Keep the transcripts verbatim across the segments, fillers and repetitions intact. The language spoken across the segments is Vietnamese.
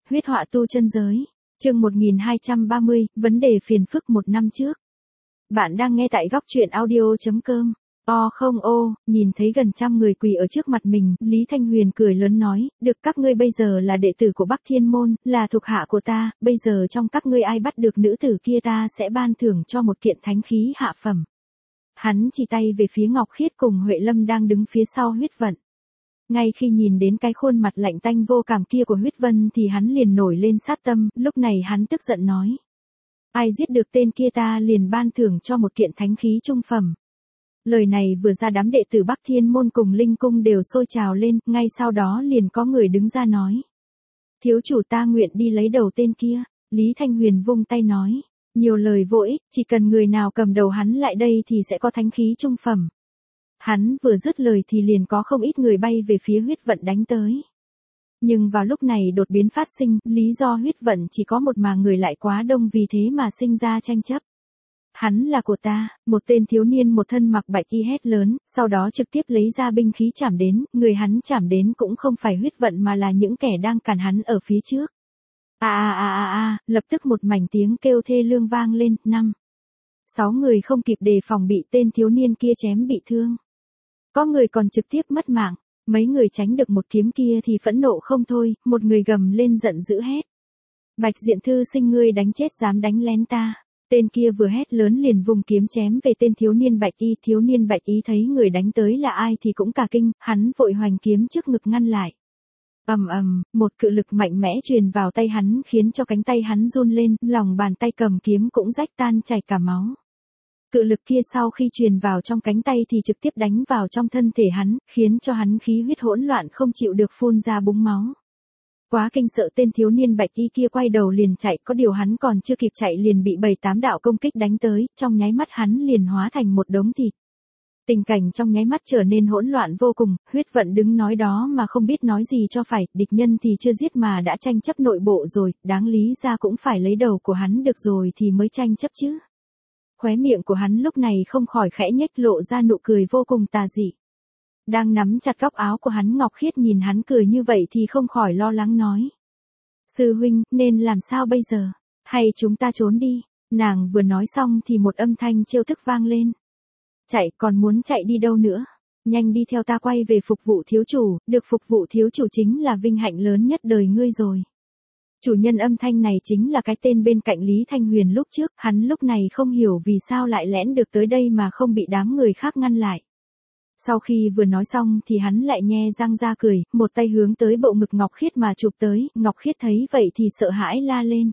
Huyết họa tu chân giới. Chương một nghìn hai trăm ba mươi, vấn đề phiền phức một năm trước. Bạn đang nghe tại góc truyện audio chấm com. O không ô, nhìn thấy gần trăm người quỳ ở trước mặt mình, Lý Thanh Huyền cười lớn nói, được, các ngươi bây giờ là đệ tử của Bắc Thiên Môn, là thuộc hạ của ta, bây giờ trong các ngươi ai bắt được nữ tử kia ta sẽ ban thưởng cho một kiện thánh khí hạ phẩm. Hắn chỉ tay về phía Ngọc Khiết cùng Huệ Lâm đang đứng phía sau Huyết Vận. Ngay khi nhìn đến cái khuôn mặt lạnh tanh vô cảm kia của Huyết Vân thì hắn liền nổi lên sát tâm, lúc này hắn tức giận nói. Ai giết được tên kia ta liền ban thưởng cho một kiện thánh khí trung phẩm. Lời này vừa ra đám đệ tử Bắc Thiên Môn cùng Linh Cung đều sôi trào lên, ngay sau đó liền có người đứng ra nói. Thiếu chủ ta nguyện đi lấy đầu tên kia, Lý Thanh Huyền vung tay nói. Nhiều lời vô ích, chỉ cần người nào cầm đầu hắn lại đây thì sẽ có thánh khí trung phẩm. Hắn vừa dứt lời thì liền có không ít người bay về phía Huyết Vận đánh tới. Nhưng vào lúc này đột biến phát sinh, lý do Huyết Vận chỉ có một mà người lại quá đông vì thế mà sinh ra tranh chấp. Hắn là của ta, một tên thiếu niên một thân mặc bạch y hét lớn, sau đó trực tiếp lấy ra binh khí chảm đến, người hắn chảm đến cũng không phải Huyết Vận mà là những kẻ đang cản hắn ở phía trước. A a a a a, lập tức một mảnh tiếng kêu thê lương vang lên, năm. Sáu người không kịp đề phòng bị tên thiếu niên kia chém bị thương. Có người còn trực tiếp mất mạng, mấy người tránh được một kiếm kia thì phẫn nộ không thôi, một người gầm lên giận dữ hét. Bạch Diện Thư Sinh, ngươi đánh chết dám đánh lén ta. Tên kia vừa hét lớn liền vùng kiếm chém về tên thiếu niên bạch y, thiếu niên bạch y thấy người đánh tới là ai thì cũng cả kinh, hắn vội hoành kiếm trước ngực ngăn lại. Ầm ầm, một cự lực mạnh mẽ truyền vào tay hắn khiến cho cánh tay hắn run lên, lòng bàn tay cầm kiếm cũng rách tan chảy cả máu. Cự lực kia sau khi truyền vào trong cánh tay thì trực tiếp đánh vào trong thân thể hắn, khiến cho hắn khí huyết hỗn loạn không chịu được phun ra búng máu. Quá kinh sợ tên thiếu niên bạch y kia quay đầu liền chạy, có điều hắn còn chưa kịp chạy liền bị bảy tám đạo công kích đánh tới, trong nháy mắt hắn liền hóa thành một đống thịt. Tình cảnh trong nháy mắt trở nên hỗn loạn vô cùng, Huyết Vận đứng nói đó mà không biết nói gì cho phải, địch nhân thì chưa giết mà đã tranh chấp nội bộ rồi, đáng lý ra cũng phải lấy đầu của hắn được rồi thì mới tranh chấp chứ. Khóe miệng của hắn lúc này không khỏi khẽ nhếch lộ ra nụ cười vô cùng tà dị. Đang nắm chặt góc áo của hắn Ngọc Khiết nhìn hắn cười như vậy thì không khỏi lo lắng nói. Sư huynh, nên làm sao bây giờ? Hay chúng ta trốn đi? Nàng vừa nói xong thì một âm thanh trêu tức vang lên. Chạy, còn muốn chạy đi đâu nữa? Nhanh đi theo ta quay về phục vụ thiếu chủ, được phục vụ thiếu chủ chính là vinh hạnh lớn nhất đời ngươi rồi. Chủ nhân âm thanh này chính là cái tên bên cạnh Lý Thanh Huyền lúc trước, hắn lúc này không hiểu vì sao lại lẻn được tới đây mà không bị đám người khác ngăn lại. Sau khi vừa nói xong thì hắn lại nhe răng ra cười, một tay hướng tới bộ ngực Ngọc Khiết mà chụp tới, Ngọc Khiết thấy vậy thì sợ hãi la lên.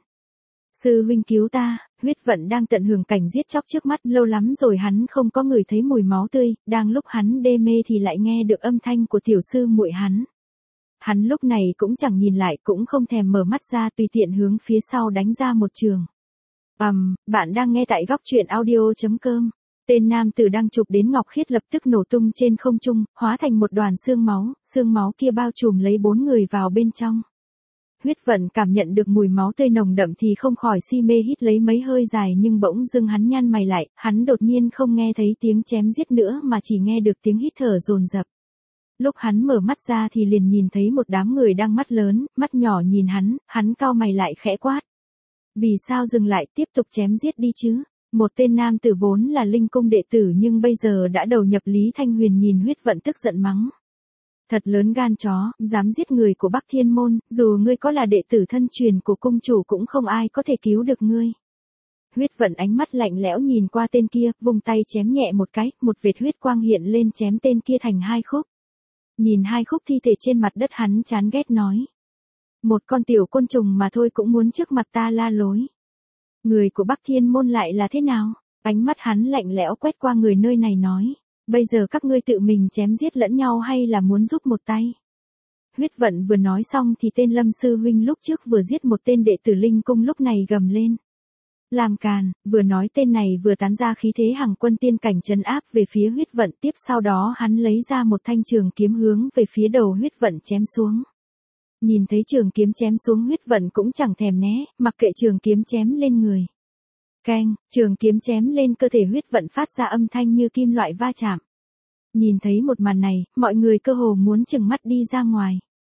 Sư huynh cứu ta, Huyết Vận đang tận hưởng cảnh giết chóc trước mắt, lâu lắm rồi hắn không có ngửi thấy mùi máu tươi, đang lúc hắn đê mê thì lại nghe được âm thanh của tiểu sư muội hắn. Hắn lúc này cũng chẳng nhìn lại, cũng không thèm mở mắt ra, tùy tiện hướng phía sau đánh ra một trường. Ầm, um, bạn đang nghe tại góc truyện audio chấm com. Tên nam tử đang chụp đến Ngọc Khiết lập tức nổ tung trên không trung, hóa thành một đoàn xương máu, xương máu kia bao trùm lấy bốn người vào bên trong. Huyết Vận cảm nhận được mùi máu tươi nồng đậm thì không khỏi si mê hít lấy mấy hơi dài, nhưng bỗng dưng hắn nhăn mày lại, hắn đột nhiên không nghe thấy tiếng chém giết nữa mà chỉ nghe được tiếng hít thở dồn dập. Lúc hắn mở mắt ra thì liền nhìn thấy một đám người đang mắt lớn, mắt nhỏ nhìn hắn, hắn cau mày lại khẽ quát. Vì sao dừng lại, tiếp tục chém giết đi chứ? Một tên nam tử vốn là Linh Cung đệ tử nhưng bây giờ đã đầu nhập Lý Thanh Huyền nhìn Huyết Vận tức giận mắng. Thật lớn gan chó, dám giết người của Bắc Thiên Môn, dù ngươi có là đệ tử thân truyền của cung chủ cũng không ai có thể cứu được ngươi. Huyết Vận ánh mắt lạnh lẽo nhìn qua tên kia, vùng tay chém nhẹ một cái, một vệt huyết quang hiện lên chém tên kia thành hai khúc. Nhìn hai khúc thi thể trên mặt đất hắn chán ghét nói. Một con tiểu côn trùng mà thôi cũng muốn trước mặt ta la lối. Người của Bắc Thiên Môn lại là thế nào? Ánh mắt hắn lạnh lẽo quét qua người nơi này nói. Bây giờ các ngươi tự mình chém giết lẫn nhau hay là muốn giúp một tay? Huyết Vận vừa nói xong thì tên Lâm sư huynh lúc trước vừa giết một tên đệ tử Linh Cung lúc này gầm lên. Làm càn, vừa nói tên này vừa tán ra khí thế hàng quân tiên cảnh trấn áp về phía Huyết Vận, tiếp sau đó hắn lấy ra một thanh trường kiếm hướng về phía đầu Huyết Vận chém xuống. Nhìn thấy trường kiếm chém xuống Huyết Vận cũng chẳng thèm né, mặc kệ trường kiếm chém lên người. Keng, trường kiếm chém lên cơ thể Huyết Vận phát ra âm thanh như kim loại va chạm. Nhìn thấy một màn này, mọi người cơ hồ muốn trừng mắt đi ra ngoài.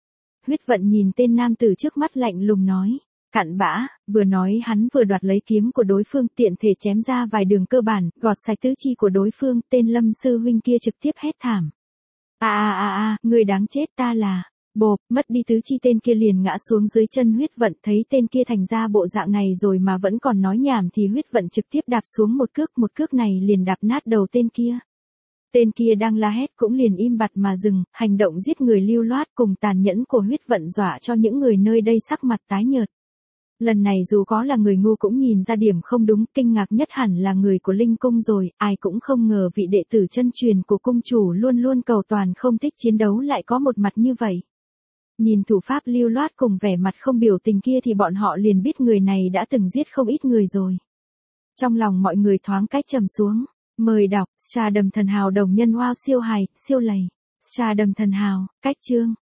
Huyết vận nhìn tên nam tử trước mắt lạnh lùng nói. Cặn bã, vừa nói hắn vừa đoạt lấy kiếm của đối phương tiện thể chém ra vài đường cơ bản, gọt sạch tứ chi của đối phương, tên Lâm sư huynh kia trực tiếp hét thảm. A a a a, người đáng chết ta là, bộp, mất đi tứ chi tên kia liền ngã xuống dưới chân Huyết vận, thấy tên kia thành ra bộ dạng này rồi mà vẫn còn nói nhảm thì Huyết vận trực tiếp đạp xuống một cước, một cước này liền đạp nát đầu tên kia. Tên kia đang la hét cũng liền im bặt mà dừng, hành động giết người lưu loát cùng tàn nhẫn của Huyết vận dọa cho những người nơi đây sắc mặt tái nhợt. Lần này dù có là người ngu cũng nhìn ra điểm không đúng, kinh ngạc nhất hẳn là người của Linh Cung rồi, ai cũng không ngờ vị đệ tử chân truyền của cung chủ luôn luôn cầu toàn không thích chiến đấu lại có một mặt như vậy. Nhìn thủ pháp lưu loát cùng vẻ mặt không biểu tình kia thì bọn họ liền biết người này đã từng giết không ít người rồi. Trong lòng mọi người thoáng cách trầm xuống, mời đọc, Trà Đầm Thần Hào đồng nhân wow siêu hài, siêu lầy. Trà Đầm Thần Hào, cách chương.